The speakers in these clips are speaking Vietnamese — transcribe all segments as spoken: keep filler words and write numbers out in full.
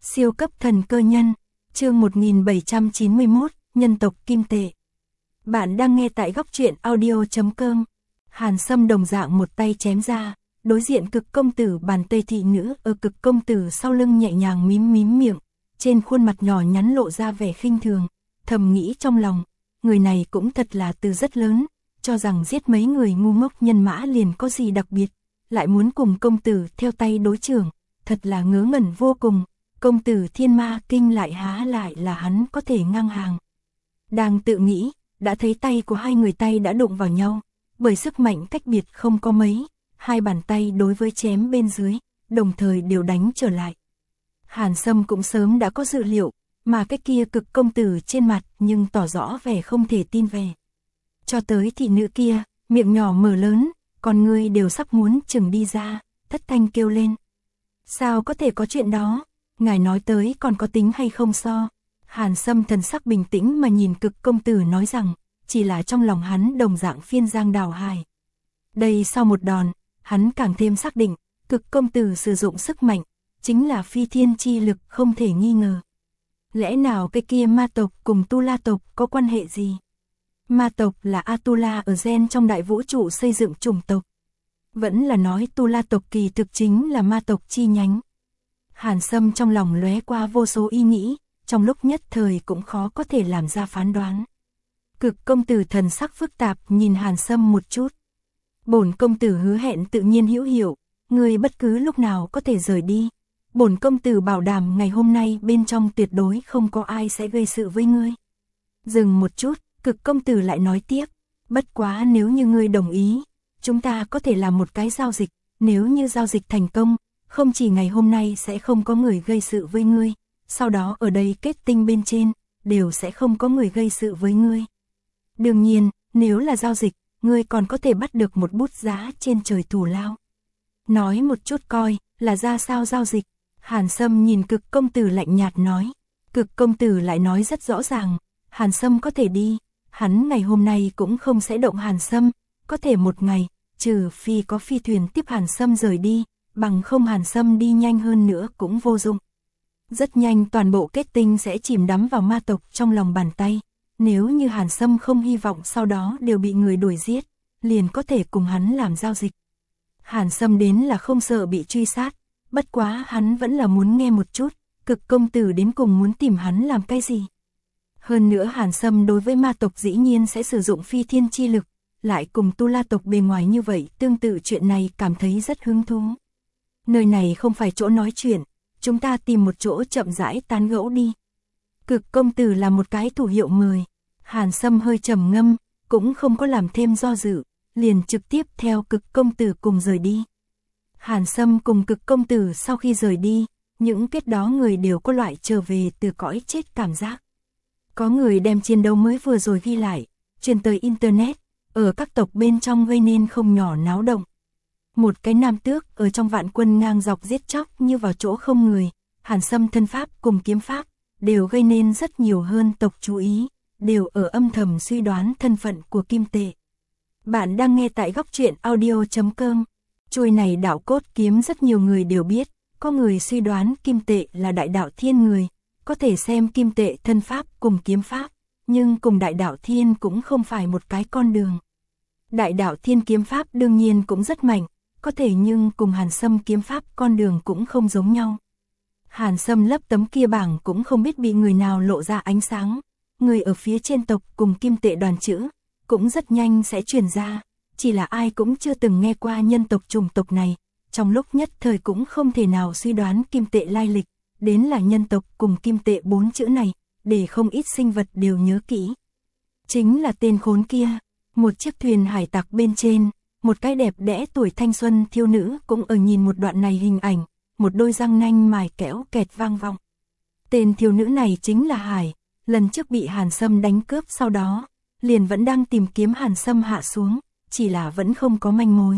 Siêu cấp thần cơ nhân, chương một nghìn bảy trăm chín mươi mốt, nhân tộc kim tệ. Bạn đang nghe tại góc truyện audio chấm com. Hàn Sâm đồng dạng một tay chém ra, đối diện cực công tử bàn tây thị nữ ở cực công tử sau lưng nhẹ nhàng mím mím miệng, trên khuôn mặt nhỏ nhắn lộ ra vẻ khinh thường, thầm nghĩ trong lòng, người này cũng thật là từ rất lớn, cho rằng giết mấy người ngu ngốc nhân mã liền có gì đặc biệt, lại muốn cùng công tử theo tay đối trưởng, thật là ngớ ngẩn vô cùng. Công tử thiên ma kinh lại há lại là hắn có thể ngang hàng. Đang tự nghĩ, đã thấy tay của hai người tay đã đụng vào nhau, bởi sức mạnh cách biệt không có mấy, hai bàn tay đối với chém bên dưới, đồng thời đều đánh trở lại. Hàn Sâm cũng sớm đã có dự liệu, mà cái kia cực công tử trên mặt nhưng tỏ rõ vẻ không thể tin về. Cho tới thị nữ kia, miệng nhỏ mở lớn, con ngươi đều sắp muốn chừng đi ra, thất thanh kêu lên. Sao có thể có chuyện đó? Ngài nói tới còn có tính hay không so? Hàn Sâm thần sắc bình tĩnh mà nhìn cực công tử nói rằng, chỉ là trong lòng hắn đồng dạng phiên giang đào hải. Đây sau một đòn, hắn càng thêm xác định, cực công tử sử dụng sức mạnh, chính là phi thiên chi lực không thể nghi ngờ. Lẽ nào cái kia ma tộc cùng Tu La tộc có quan hệ gì? Ma tộc là Atula ở gen trong đại vũ trụ xây dựng chủng tộc. Vẫn là nói Tu La tộc kỳ thực chính là ma tộc chi nhánh. Hàn Sâm trong lòng lóe qua vô số ý nghĩ, trong lúc nhất thời cũng khó có thể làm ra phán đoán. Cực công tử thần sắc phức tạp nhìn Hàn Sâm một chút. Bổn công tử hứa hẹn tự nhiên hữu hiệu, người bất cứ lúc nào có thể rời đi. Bổn công tử bảo đảm ngày hôm nay bên trong tuyệt đối không có ai sẽ gây sự với ngươi. Dừng một chút, cực công tử lại nói tiếp, bất quá nếu như ngươi đồng ý, chúng ta có thể làm một cái giao dịch, nếu như giao dịch thành công, không chỉ ngày hôm nay sẽ không có người gây sự với ngươi, sau đó ở đây kết tinh bên trên, đều sẽ không có người gây sự với ngươi. Đương nhiên, nếu là giao dịch, ngươi còn có thể bắt được một bút giá trên trời thù lao. Nói một chút coi, là ra sao giao dịch? Hàn Sâm nhìn cực công tử lạnh nhạt nói. Cực công tử lại nói rất rõ ràng, Hàn Sâm có thể đi, hắn ngày hôm nay cũng không sẽ động Hàn Sâm, có thể một ngày, trừ phi có phi thuyền tiếp Hàn Sâm rời đi, bằng không Hàn Sâm đi nhanh hơn nữa cũng vô dụng. Rất nhanh toàn bộ kết tinh sẽ chìm đắm vào ma tộc trong lòng bàn tay, nếu như Hàn Sâm không hy vọng sau đó đều bị người đuổi giết, liền có thể cùng hắn làm giao dịch. Hàn Sâm đến là không sợ bị truy sát, bất quá hắn vẫn là muốn nghe một chút, cực công tử đến cùng muốn tìm hắn làm cái gì. Hơn nữa Hàn Sâm đối với ma tộc dĩ nhiên sẽ sử dụng phi thiên chi lực, lại cùng Tu La tộc bề ngoài như vậy, tương tự chuyện này cảm thấy rất hứng thú. Nơi này không phải chỗ nói chuyện, chúng ta tìm một chỗ chậm rãi tán gẫu đi. Cực công tử là một cái thủ hiệu mời. Hàn Sâm hơi trầm ngâm, cũng không có làm thêm do dự, liền trực tiếp theo cực công tử cùng rời đi. Hàn Sâm cùng cực công tử sau khi rời đi, những kết đó người đều có loại trở về từ cõi chết cảm giác. Có người đem chiến đấu mới vừa rồi ghi lại, truyền tới Internet, ở các tộc bên trong gây nên không nhỏ náo động. Một cái nam tước ở trong vạn quân ngang dọc giết chóc như vào chỗ không người, Hàn Sâm thân pháp cùng kiếm pháp, đều gây nên rất nhiều hơn tộc chú ý, đều ở âm thầm suy đoán thân phận của kim tệ. Bạn đang nghe tại góc truyện audio chấm com. Chuôi này đạo cốt kiếm rất nhiều người đều biết, có người suy đoán kim tệ là đại đạo thiên người, có thể xem kim tệ thân pháp cùng kiếm pháp, nhưng cùng đại đạo thiên cũng không phải một cái con đường. Đại đạo thiên kiếm pháp đương nhiên cũng rất mạnh, có thể nhưng cùng Hàn Sâm kiếm pháp con đường cũng không giống nhau. Hàn Sâm lấp tấm kia bảng cũng không biết bị người nào lộ ra ánh sáng, người ở phía trên tộc cùng kim tệ đoàn chữ, cũng rất nhanh sẽ truyền ra, chỉ là ai cũng chưa từng nghe qua nhân tộc chủng tộc này, trong lúc nhất thời cũng không thể nào suy đoán kim tệ lai lịch, đến là nhân tộc cùng kim tệ bốn chữ này, để không ít sinh vật đều nhớ kỹ. Chính là tên khốn kia, một chiếc thuyền hải tặc bên trên, một cái đẹp đẽ tuổi thanh xuân thiếu nữ cũng ở nhìn một đoạn này hình ảnh, một đôi răng nanh mài kẽo kẹt vang vọng. Tên thiếu nữ này chính là Hải, lần trước bị Hàn Sâm đánh cướp sau đó, liền vẫn đang tìm kiếm Hàn Sâm hạ xuống, chỉ là vẫn không có manh mối.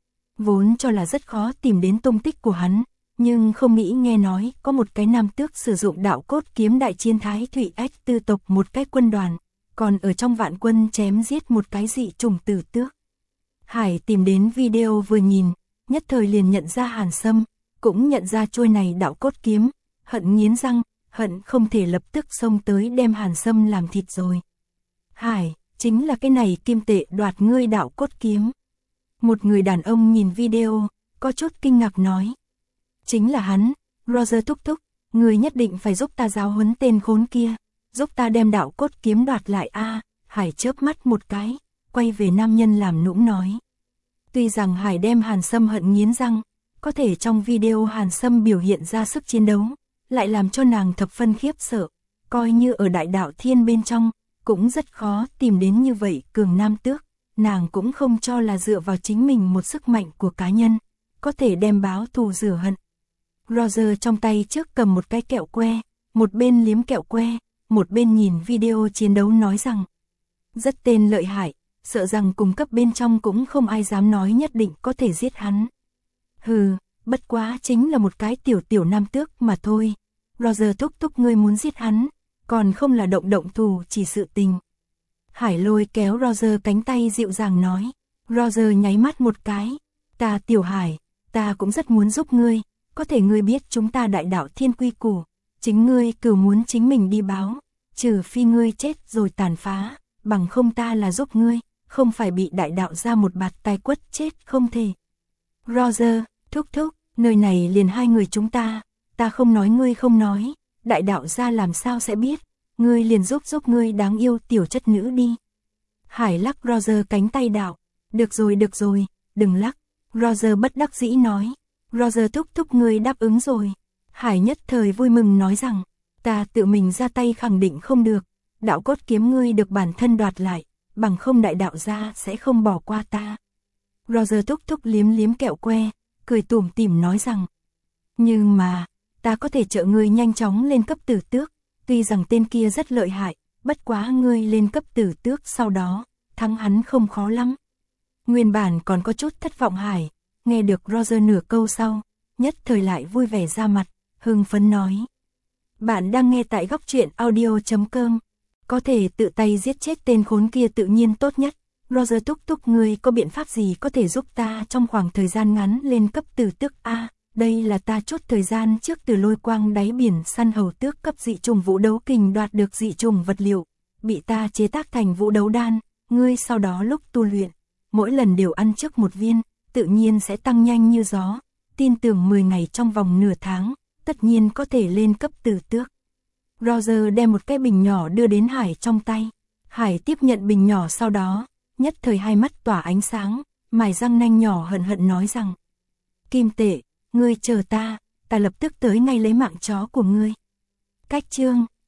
Vốn cho là rất khó tìm đến tung tích của hắn, nhưng không nghĩ nghe nói có một cái nam tước sử dụng đạo cốt kiếm đại chiến Thái Thủy Ách tư tộc một cái quân đoàn, còn ở trong vạn quân chém giết một cái dị chủng tử tước. Hải tìm đến video vừa nhìn, nhất thời liền nhận ra Hàn Sâm, cũng nhận ra chuôi này đạo cốt kiếm, hận nghiến răng, hận không thể lập tức xông tới đem Hàn Sâm làm thịt rồi. Hải, chính là cái này kim tệ đoạt ngươi đạo cốt kiếm. Một người đàn ông nhìn video, có chút kinh ngạc nói. Chính là hắn, Roger thúc thúc, ngươi nhất định phải giúp ta giáo huấn tên khốn kia, giúp ta đem đạo cốt kiếm đoạt lại a. Hải chớp mắt một cái, quay về nam nhân làm nũng nói. Tuy rằng Hải đem Hàn Sâm hận nghiến răng, có thể trong video Hàn Sâm biểu hiện ra sức chiến đấu, lại làm cho nàng thập phân khiếp sợ, coi như ở đại đạo thiên bên trong, cũng rất khó tìm đến như vậy cường nam tước, nàng cũng không cho là dựa vào chính mình một sức mạnh của cá nhân, có thể đem báo thù rửa hận. Roger trong tay trước cầm một cái kẹo que, một bên liếm kẹo que, một bên nhìn video chiến đấu nói rằng, rất tên lợi hại, sợ rằng cùng cấp bên trong cũng không ai dám nói nhất định có thể giết hắn. Hừ, bất quá chính là một cái tiểu tiểu nam tước mà thôi. Roger thúc thúc ngươi muốn giết hắn, còn không là động động thù chỉ sự tình. Hải lôi kéo Roger cánh tay dịu dàng nói. Roger nháy mắt một cái. Ta tiểu Hải, ta cũng rất muốn giúp ngươi, có thể ngươi biết chúng ta đại đạo thiên quy củ, chính ngươi cửu muốn chính mình đi báo, trừ phi ngươi chết rồi tàn phá, bằng không ta là giúp ngươi, không phải bị đại đạo ra một bạt tai quất chết không thể. Roger, thúc thúc, nơi này liền hai người chúng ta, ta không nói ngươi không nói, đại đạo ra làm sao sẽ biết, ngươi liền giúp giúp ngươi đáng yêu tiểu chất nữ đi. Hải lắc Roger cánh tay đạo, được rồi được rồi, đừng lắc, Roger bất đắc dĩ nói, Roger thúc thúc ngươi đáp ứng rồi. Hải nhất thời vui mừng nói rằng, ta tự mình ra tay khẳng định không được, đạo cốt kiếm ngươi được bản thân đoạt lại, bằng không đại đạo ra sẽ không bỏ qua ta. Roger thúc thúc liếm liếm kẹo que, cười tủm tỉm nói rằng, nhưng mà, ta có thể trợ ngươi nhanh chóng lên cấp tử tước, tuy rằng tên kia rất lợi hại, bất quá ngươi lên cấp tử tước sau đó, thắng hắn không khó lắm. Nguyên bản còn có chút thất vọng Hải, nghe được Roger nửa câu sau, nhất thời lại vui vẻ ra mặt, hưng phấn nói. Bạn đang nghe tại góc truyện audio chấm com, có thể tự tay giết chết tên khốn kia tự nhiên tốt nhất. Roger thúc thúc ngươi có biện pháp gì có thể giúp ta trong khoảng thời gian ngắn lên cấp tử tước a? Đây là ta chốt thời gian trước từ lôi quang đáy biển săn hầu tước cấp dị trùng vũ đấu kình đoạt được dị trùng vật liệu, bị ta chế tác thành vũ đấu đan, ngươi sau đó lúc tu luyện, mỗi lần đều ăn trước một viên, tự nhiên sẽ tăng nhanh như gió, tin tưởng mười ngày trong vòng nửa tháng, tất nhiên có thể lên cấp tử tước. Roger đem một cái bình nhỏ đưa đến Hải trong tay, Hải tiếp nhận bình nhỏ sau đó, nhất thời hai mắt tỏa ánh sáng, mài răng nanh nhỏ hận hận nói rằng, kim tệ, ngươi chờ ta, ta lập tức tới ngay lấy mạng chó của ngươi. Cách chương